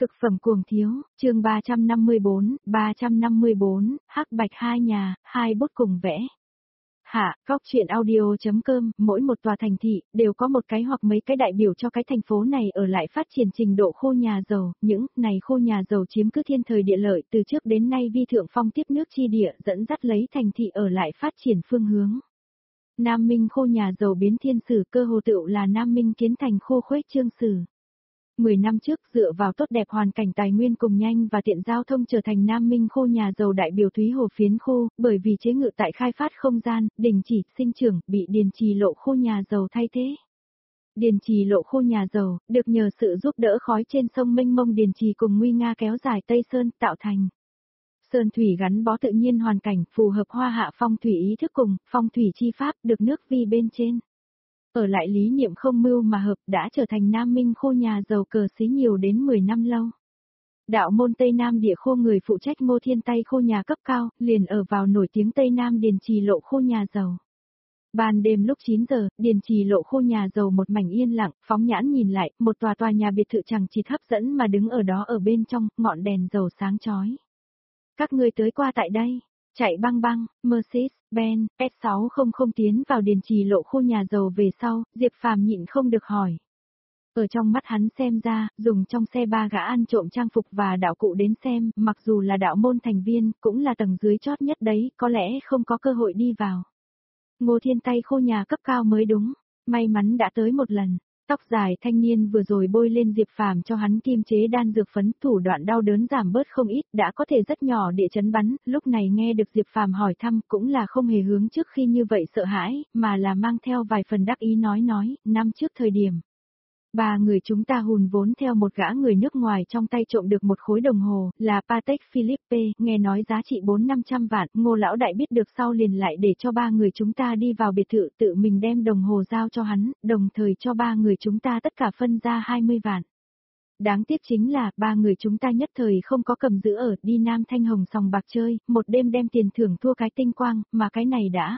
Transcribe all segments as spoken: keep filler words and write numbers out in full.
Cực phẩm cuồng thiếu, chương ba trăm năm mươi bốn, ba trăm năm mươi bốn, hắc bạch hai nhà, hai bút cùng vẽ. Hạ, góc truyện audio.com, mỗi một tòa thành thị, đều có một cái hoặc mấy cái đại biểu cho cái thành phố này ở lại phát triển trình độ khu nhà giàu, những này khu nhà giàu chiếm cứ thiên thời địa lợi từ trước đến nay vi thượng phong tiếp nước chi địa dẫn dắt lấy thành thị ở lại phát triển phương hướng. Nam Minh khu nhà giàu biến thiên sử cơ hồ tựu là Nam Minh kiến thành khu khuếch trương sử. Mười năm trước dựa vào tốt đẹp hoàn cảnh tài nguyên cùng nhanh và tiện giao thông trở thành Nam Minh khu nhà giàu đại biểu Thúy Hồ phiến khu, bởi vì chế ngự tại khai phát không gian, đình chỉ, sinh trưởng, bị Điền Trì lộ khu nhà giàu thay thế. Điền Trì lộ khu nhà giàu, được nhờ sự giúp đỡ khói trên sông mênh mông Điền Trì cùng nguy nga kéo dài Tây Sơn tạo thành. Sơn thủy gắn bó tự nhiên hoàn cảnh, phù hợp hoa hạ phong thủy ý thức cùng, phong thủy chi pháp, được nước vi bên trên. Ở lại lý niệm không mưu mà hợp đã trở thành Nam Minh khu nhà giàu cờ xí nhiều đến mười năm lâu. Đạo môn Tây Nam địa khu người phụ trách Ngô Thiên Tây khu nhà cấp cao, liền ở vào nổi tiếng Tây Nam Điền Trì lộ khu nhà giàu. Ban đêm lúc chín giờ, Điền Trì lộ khu nhà giàu một mảnh yên lặng, phóng nhãn nhìn lại, một tòa tòa nhà biệt thự chẳng chịt hấp dẫn mà đứng ở đó ở bên trong, ngọn đèn dầu sáng chói. Các ngươi tới qua tại đây. Chạy băng băng, Mercedes-Benz, S sáu không tiến vào Điền Trì lộ khu nhà giàu về sau, Diệp Phàm nhịn không được hỏi. Ở trong mắt hắn xem ra, dùng trong xe ba gã ăn trộm trang phục và đạo cụ đến xem, mặc dù là đạo môn thành viên, cũng là tầng dưới chót nhất đấy, có lẽ không có cơ hội đi vào. Ngô Thiên Tây khu nhà cấp cao mới đúng, may mắn đã tới một lần. Tóc dài thanh niên vừa rồi bôi lên Diệp Phàm cho hắn kim chế đan dược phấn, thủ đoạn đau đớn giảm bớt không ít, đã có thể rất nhỏ địa chấn bắn, lúc này nghe được Diệp Phàm hỏi thăm cũng là không hề hướng trước khi như vậy sợ hãi, mà là mang theo vài phần đắc ý nói nói, năm trước thời điểm. Ba người chúng ta hùn vốn theo một gã người nước ngoài trong tay trộm được một khối đồng hồ, là Patek Philippe, nghe nói giá trị bốn năm trăm vạn, Ngô lão đại biết được sau liền lại để cho ba người chúng ta đi vào biệt thự tự mình đem đồng hồ giao cho hắn, đồng thời cho ba người chúng ta tất cả phân ra hai mươi vạn. Đáng tiếc chính là, ba người chúng ta nhất thời không có cầm giữ ở, đi Nam Thanh Hồng sòng bạc chơi, một đêm đem tiền thưởng thua cái tinh quang, mà cái này đã.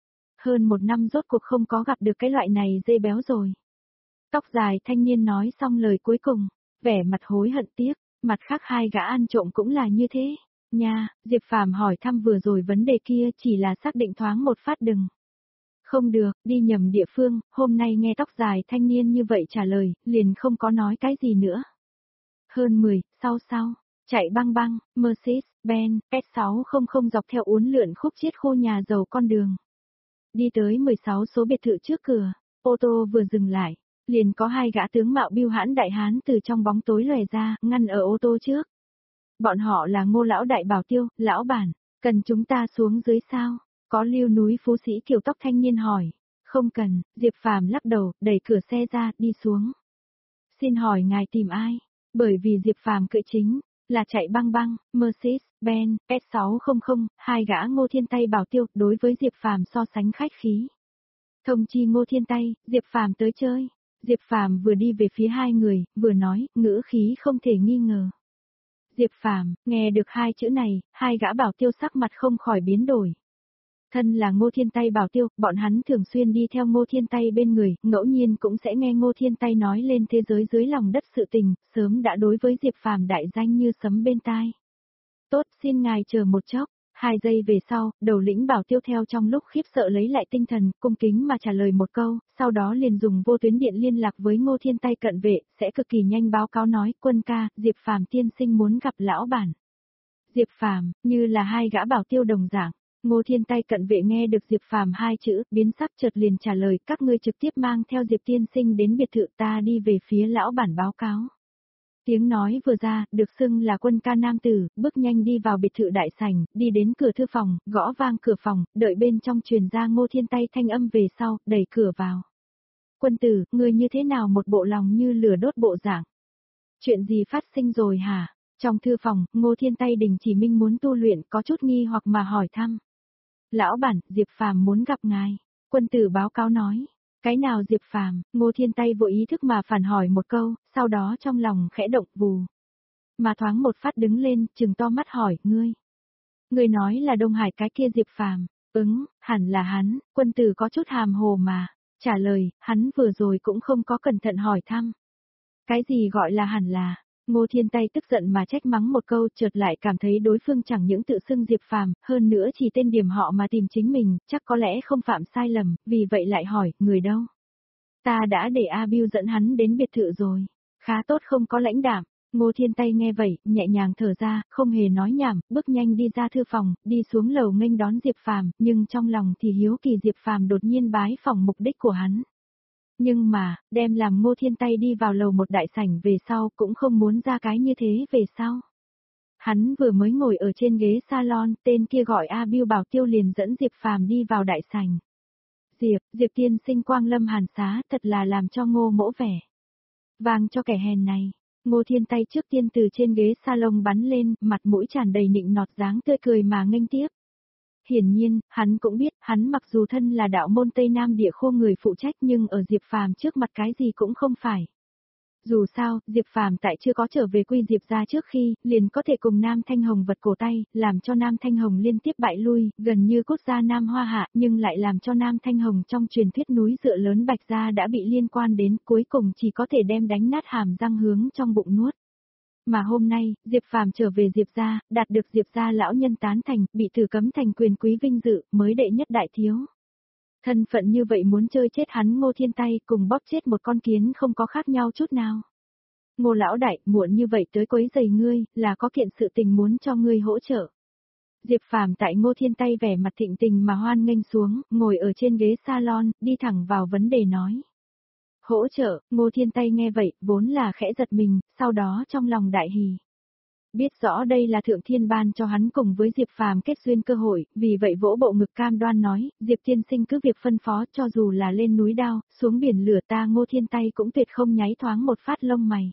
Hơn một năm rốt cuộc không có gặp được cái loại này dê béo rồi. Tóc dài thanh niên nói xong lời cuối cùng, vẻ mặt hối hận tiếc, mặt khác hai gã ăn trộm cũng là như thế. Nha, Diệp Phàm hỏi thăm vừa rồi vấn đề kia chỉ là xác định thoáng một phát đừng. Không được, đi nhầm địa phương, hôm nay nghe tóc dài thanh niên như vậy trả lời, liền không có nói cái gì nữa. Hơn mười, sau sau, chạy băng băng, Mercedes-Benz, S sáu không dọc theo uốn lượn khúc chiết khu nhà giàu con đường. Đi tới mười sáu số biệt thự trước cửa, ô tô vừa dừng lại. Liền có hai gã tướng mạo biêu hãn đại hán từ trong bóng tối lòe ra, ngăn ở ô tô trước. Bọn họ là Ngô lão đại bảo tiêu, lão bản, cần chúng ta xuống dưới sao? Có lưu núi phú sĩ kiểu tóc thanh niên hỏi. Không cần, Diệp Phàm lắc đầu, đẩy cửa xe ra, đi xuống. Xin hỏi ngài tìm ai? Bởi vì Diệp Phàm cưỡi chính, là chạy băng băng, Mercedes-Benz, S sáu không, hai gã Ngô Thiên Tây bảo tiêu, đối với Diệp Phàm so sánh khách khí. Thông chi Ngô Thiên Tây, Diệp Phàm tới chơi. Diệp Phàm vừa đi về phía hai người, vừa nói, ngữ khí không thể nghi ngờ. Diệp Phàm, nghe được hai chữ này, hai gã bảo tiêu sắc mặt không khỏi biến đổi. Thân là Ngô Thiên Tây bảo tiêu, bọn hắn thường xuyên đi theo Ngô Thiên Tây bên người, ngẫu nhiên cũng sẽ nghe Ngô Thiên Tây nói lên thế giới dưới lòng đất sự tình, sớm đã đối với Diệp Phàm đại danh như sấm bên tai. Tốt, xin ngài chờ một chốc. Hai giây về sau, đầu lĩnh bảo tiêu theo trong lúc khiếp sợ lấy lại tinh thần, cung kính mà trả lời một câu, sau đó liền dùng vô tuyến điện liên lạc với Ngô Thiên Tây cận vệ, sẽ cực kỳ nhanh báo cáo nói, quân ca, Diệp Phàm tiên sinh muốn gặp lão bản. Diệp Phàm, như là hai gã bảo tiêu đồng dạng, Ngô Thiên Tây cận vệ nghe được Diệp Phàm hai chữ, biến sắc chợt liền trả lời, các ngươi trực tiếp mang theo Diệp tiên sinh đến biệt thự ta đi về phía lão bản báo cáo. Tiếng nói vừa ra, được xưng là quân ca nam tử, bước nhanh đi vào biệt thự đại sảnh, đi đến cửa thư phòng, gõ vang cửa phòng, đợi bên trong truyền ra Ngô Thiên Tây thanh âm về sau, đẩy cửa vào. Quân tử, người như thế nào một bộ lòng như lửa đốt bộ dạng? Chuyện gì phát sinh rồi hả? Trong thư phòng, Ngô Thiên Tây đình chỉ minh muốn tu luyện, có chút nghi hoặc mà hỏi thăm. Lão bản, Diệp Phàm muốn gặp ngài. Quân tử báo cáo nói. Cái nào Diệp Phàm? Ngô Thiên Tây vô ý thức mà phản hỏi một câu, sau đó trong lòng khẽ động vù. Mà thoáng một phát đứng lên, trừng to mắt hỏi, ngươi. Ngươi nói là Đông Hải cái kia Diệp Phàm? Ứng, hẳn là hắn, quân tử có chút hàm hồ mà. Trả lời, hắn vừa rồi cũng không có cẩn thận hỏi thăm. Cái gì gọi là hẳn là? Ngô Thiên Tay tức giận mà trách mắng một câu, chợt lại cảm thấy đối phương chẳng những tự xưng Diệp Phàm, hơn nữa chỉ tên điểm họ mà tìm chính mình, chắc có lẽ không phạm sai lầm, vì vậy lại hỏi, người đâu? Ta đã để A Bưu dẫn hắn đến biệt thự rồi. Khá tốt không có lãnh đạm. Ngô Thiên Tay nghe vậy, nhẹ nhàng thở ra, không hề nói nhảm, bước nhanh đi ra thư phòng, đi xuống lầu nghênh đón Diệp Phàm, nhưng trong lòng thì hiếu kỳ Diệp Phàm đột nhiên bái phỏng mục đích của hắn. Nhưng mà, đem làm Ngô Thiên Tay đi vào lầu một đại sảnh về sau cũng không muốn ra cái như thế về sau. Hắn vừa mới ngồi ở trên ghế salon, tên kia gọi A Bưu Bảo Tiêu liền dẫn Diệp Phàm đi vào đại sảnh. Diệp, Diệp tiên sinh quang lâm hàn xá, thật là làm cho Ngô mỗ vẻ vang cho kẻ hèn này. Ngô Thiên Tay trước tiên từ trên ghế salon bắn lên, mặt mũi tràn đầy nịnh nọt dáng tươi cười mà nghênh tiếp. Hiển nhiên, hắn cũng biết, hắn mặc dù thân là đạo môn Tây Nam địa khô người phụ trách nhưng ở Diệp Phàm trước mặt cái gì cũng không phải. Dù sao, Diệp Phàm tại chưa có trở về Quy Diệp gia trước khi, liền có thể cùng Nam Thanh Hồng vật cổ tay, làm cho Nam Thanh Hồng liên tiếp bại lui, gần như cốt gia Nam Hoa Hạ, nhưng lại làm cho Nam Thanh Hồng trong truyền thuyết núi dựa lớn Bạch gia đã bị liên quan đến, cuối cùng chỉ có thể đem đánh nát hàm răng hướng trong bụng nuốt. Mà hôm nay, Diệp Phàm trở về Diệp gia, đạt được Diệp gia lão nhân tán thành, bị thử cấm thành quyền quý vinh dự, mới đệ nhất đại thiếu. Thân phận như vậy muốn chơi chết hắn Ngô Thiên Tay cùng bóp chết một con kiến không có khác nhau chút nào. Ngô lão đại, muộn như vậy tới quấy giày ngươi, là có kiện sự tình muốn cho ngươi hỗ trợ. Diệp Phàm tại Ngô Thiên Tay vẻ mặt thịnh tình mà hoan nghênh xuống, ngồi ở trên ghế salon, đi thẳng vào vấn đề nói. Hỗ trợ, Ngô Thiên Tay nghe vậy, vốn là khẽ giật mình, sau đó trong lòng đại hỉ. Biết rõ đây là thượng thiên ban cho hắn cùng với Diệp Phàm kết duyên cơ hội, vì vậy vỗ bộ ngực cam đoan nói, Diệp tiên sinh cứ việc phân phó cho dù là lên núi đao, xuống biển lửa ta Ngô Thiên Tay cũng tuyệt không nháy thoáng một phát lông mày.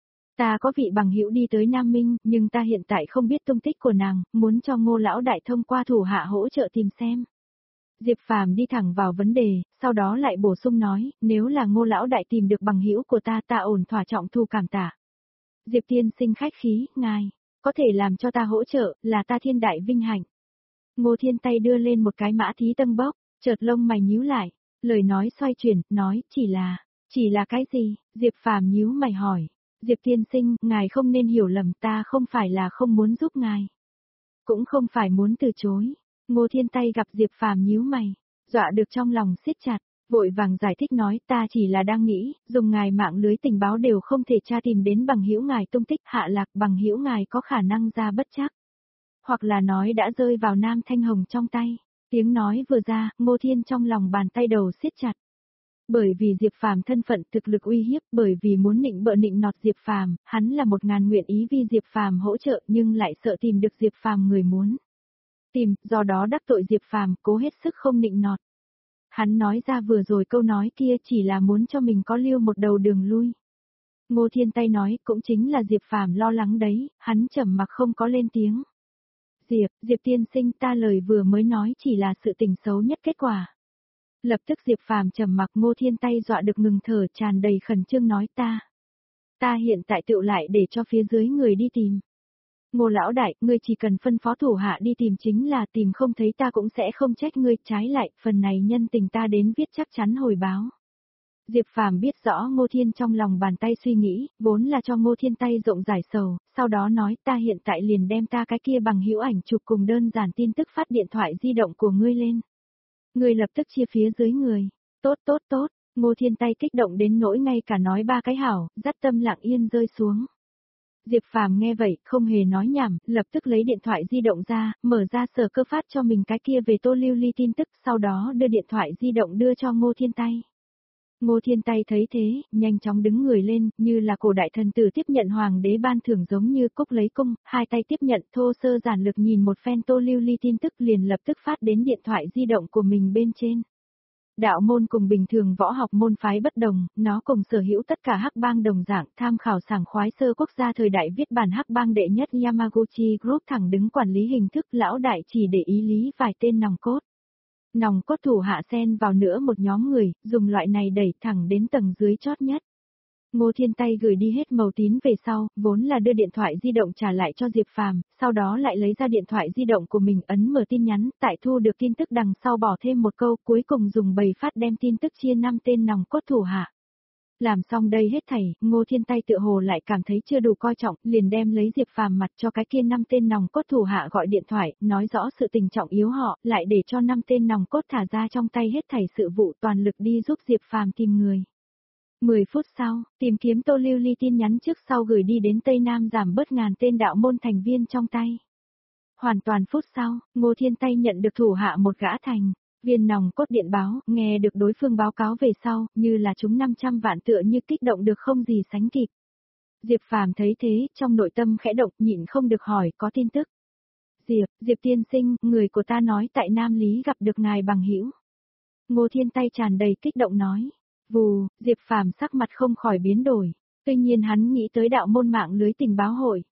Ta có vị bằng hữu đi tới Nam Minh, nhưng ta hiện tại không biết tung tích của nàng, muốn cho Ngô lão đại thông qua thủ hạ hỗ trợ tìm xem. Diệp Phàm đi thẳng vào vấn đề, sau đó lại bổ sung nói, nếu là Ngô lão đại tìm được bằng hữu của ta ta ổn thỏa trọng thu cảm tạ. Diệp tiên sinh khách khí, ngài, có thể làm cho ta hỗ trợ, là ta thiên đại vinh hạnh. Ngô Thiên Tay đưa lên một cái mã thí tân bốc, chợt lông mày nhíu lại, lời nói xoay chuyển, nói, chỉ là, chỉ là cái gì, Diệp Phàm nhíu mày hỏi. Diệp tiên sinh, ngài không nên hiểu lầm ta không phải là không muốn giúp ngài. Cũng không phải muốn từ chối. Ngô Thiên Tay gặp Diệp Phàm nhíu mày, dọa được trong lòng siết chặt, vội vàng giải thích nói ta chỉ là đang nghĩ, dùng ngài mạng lưới tình báo đều không thể tra tìm đến bằng hữu ngài tung tích hạ lạc bằng hữu ngài có khả năng ra bất chắc. Hoặc là nói đã rơi vào Nam Thanh Hồng trong tay. Tiếng nói vừa ra, Ngô Thiên trong lòng bàn tay đầu siết chặt. Bởi vì Diệp Phàm thân phận thực lực uy hiếp, bởi vì muốn nịnh bợ nịnh nọt Diệp Phàm, hắn là một ngàn nguyện ý vì Diệp Phàm hỗ trợ nhưng lại sợ tìm được Diệp Phàm người muốn tìm, do đó đắc tội Diệp Phàm, cố hết sức không nịnh nọt. Hắn nói ra vừa rồi câu nói kia chỉ là muốn cho mình có lưu một đầu đường lui. Ngô Thiên Tay nói cũng chính là Diệp Phàm lo lắng đấy, hắn trầm mặc không có lên tiếng. Diệp, Diệp tiên sinh ta lời vừa mới nói chỉ là sự tình xấu nhất kết quả. Lập tức Diệp Phàm trầm mặc Ngô Thiên Tay dọa được ngừng thở tràn đầy khẩn trương nói ta. Ta hiện tại tựu lại để cho phía dưới người đi tìm. Ngô lão đại, ngươi chỉ cần phân phó thủ hạ đi tìm chính là tìm không thấy ta cũng sẽ không trách ngươi, trái lại, phần này nhân tình ta đến viết chắc chắn hồi báo. Diệp Phàm biết rõ Ngô Thiên trong lòng bàn tay suy nghĩ, vốn là cho Ngô Thiên Tay rộng giải sầu, sau đó nói ta hiện tại liền đem ta cái kia bằng hữu ảnh chụp cùng đơn giản tin tức phát điện thoại di động của ngươi lên. Ngươi lập tức chia phía dưới người. Tốt tốt tốt, Ngô Thiên Tay kích động đến nỗi ngay cả nói ba cái hảo, dắt tâm lặng yên rơi xuống. Diệp Phàm nghe vậy, không hề nói nhảm, lập tức lấy điện thoại di động ra, mở ra sở cơ phát cho mình cái kia về Tô Lưu Ly tin tức, sau đó đưa điện thoại di động đưa cho Ngô Thiên Tay. Ngô Thiên Tay thấy thế, nhanh chóng đứng người lên, như là cổ đại thần tử tiếp nhận hoàng đế ban thưởng giống như cúc lấy cung, hai tay tiếp nhận thô sơ giản lược nhìn một phen Tô Lưu Ly tin tức liền lập tức phát đến điện thoại di động của mình bên trên. Đạo môn cùng bình thường võ học môn phái bất đồng, nó cùng sở hữu tất cả hắc bang đồng dạng, tham khảo sảng khoái sơ quốc gia thời đại viết bản hắc bang đệ nhất Yamaguchi Group thẳng đứng quản lý hình thức lão đại chỉ để ý lý vài tên nòng cốt. Nòng cốt thủ hạ xen vào nữa một nhóm người, dùng loại này đẩy thẳng đến tầng dưới chót nhất. Ngô Thiên Tay gửi đi hết màu tín về sau, vốn là đưa điện thoại di động trả lại cho Diệp Phàm, sau đó lại lấy ra điện thoại di động của mình ấn mở tin nhắn, tại thu được tin tức đằng sau bỏ thêm một câu, cuối cùng dùng bầy phát đem tin tức chia năm tên nòng cốt thủ hạ. Làm xong đây hết thảy, Ngô Thiên Tay tựa hồ lại cảm thấy chưa đủ coi trọng, liền đem lấy Diệp Phàm mặt cho cái kia năm tên nòng cốt thủ hạ gọi điện thoại, nói rõ sự tình trọng yếu họ, lại để cho năm tên nòng cốt thả ra trong tay hết thảy sự vụ toàn lực đi giúp Diệp Phàm tìm người. mười phút sau, tìm kiếm Tô Lưu Ly tin nhắn trước sau gửi đi đến Tây Nam giảm bớt ngàn tên đạo môn thành viên trong tay. Hoàn toàn phút sau, Ngô Thiên Tay nhận được thủ hạ một gã thành viên nòng cốt điện báo, nghe được đối phương báo cáo về sau, như là chúng năm trăm vạn tựa như kích động được không gì sánh kịp. Diệp Phàm thấy thế, trong nội tâm khẽ động, nhịn không được hỏi, có tin tức. Diệp, Diệp tiên sinh, người của ta nói tại Nam Lý gặp được ngài bằng hữu. Ngô Thiên Tay tràn đầy kích động nói. Vù, Diệp Phàm sắc mặt không khỏi biến đổi. Tuy nhiên hắn nghĩ tới đạo môn mạng lưới tình báo hội.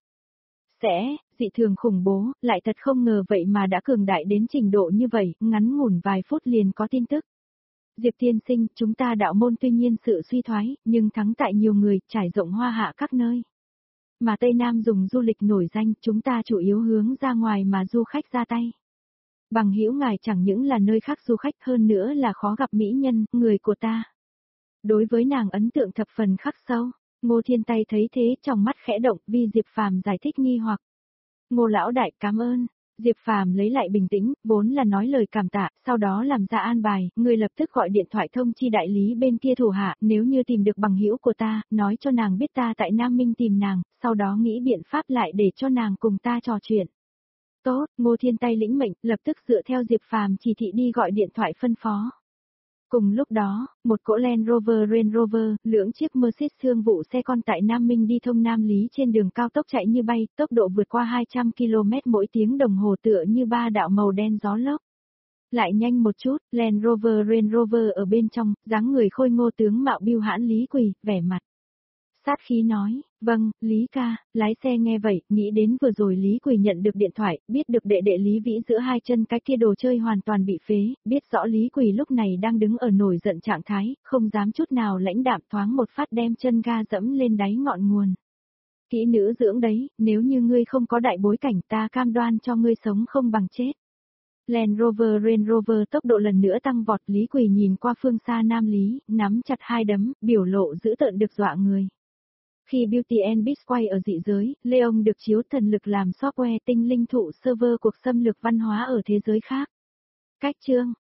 Sẽ, dị thường khủng bố, lại thật không ngờ vậy mà đã cường đại đến trình độ như vậy, ngắn ngủn vài phút liền có tin tức. Diệp tiên sinh, chúng ta đạo môn tuy nhiên sự suy thoái, nhưng thắng tại nhiều người, trải rộng hoa hạ các nơi. Mà Tây Nam dùng du lịch nổi danh, chúng ta chủ yếu hướng ra ngoài mà du khách ra tay. Bằng hữu ngài chẳng những là nơi khác du khách hơn nữa là khó gặp mỹ nhân, người của ta. Đối với nàng ấn tượng thập phần khắc sâu, Ngô Thiên Tay thấy thế trong mắt khẽ động vì Diệp Phàm giải thích nghi hoặc. Ngô lão đại cảm ơn, Diệp Phàm lấy lại bình tĩnh, vốn là nói lời cảm tạ, sau đó làm ra an bài, người lập tức gọi điện thoại thông chi đại lý bên kia thủ hạ, nếu như tìm được bằng hữu của ta, nói cho nàng biết ta tại Nam Minh tìm nàng, sau đó nghĩ biện pháp lại để cho nàng cùng ta trò chuyện. Tốt, Ngô Thiên Tay lĩnh mệnh, lập tức dựa theo Diệp Phàm chỉ thị đi gọi điện thoại phân phó. Cùng lúc đó, một cỗ Land Rover Range Rover, lưỡng chiếc Mercedes thương vụ xe con tại Nam Minh đi thông Nam Lý trên đường cao tốc chạy như bay, tốc độ vượt qua hai trăm ki lô mét mỗi tiếng đồng hồ tựa như ba đạo màu đen gió lốc. Lại nhanh một chút, Land Rover Range Rover ở bên trong, dáng người khôi ngô tướng mạo biêu hãn Lý Quỳ, vẻ mặt sát khí nói, vâng, Lý ca, lái xe nghe vậy, nghĩ đến vừa rồi Lý Quỳ nhận được điện thoại, biết được đệ đệ Lý Vĩ giữa hai chân cái kia đồ chơi hoàn toàn bị phế, biết rõ Lý Quỳ lúc này đang đứng ở nổi giận trạng thái, không dám chút nào lãnh đạm thoáng một phát đem chân ga dẫm lên đáy ngọn nguồn. Kỹ nữ dưỡng đấy, nếu như ngươi không có đại bối cảnh ta cam đoan cho ngươi sống không bằng chết. Land Rover Range Rover tốc độ lần nữa tăng vọt, Lý Quỳ nhìn qua phương xa Nam Lý, nắm chặt hai đấm, biểu lộ dữ tợn được dọa người. Khi Beauty and Beast quay ở dị giới, Leon được chiếu thần lực làm software tinh linh thụ server cuộc xâm lược văn hóa ở thế giới khác. Cách chương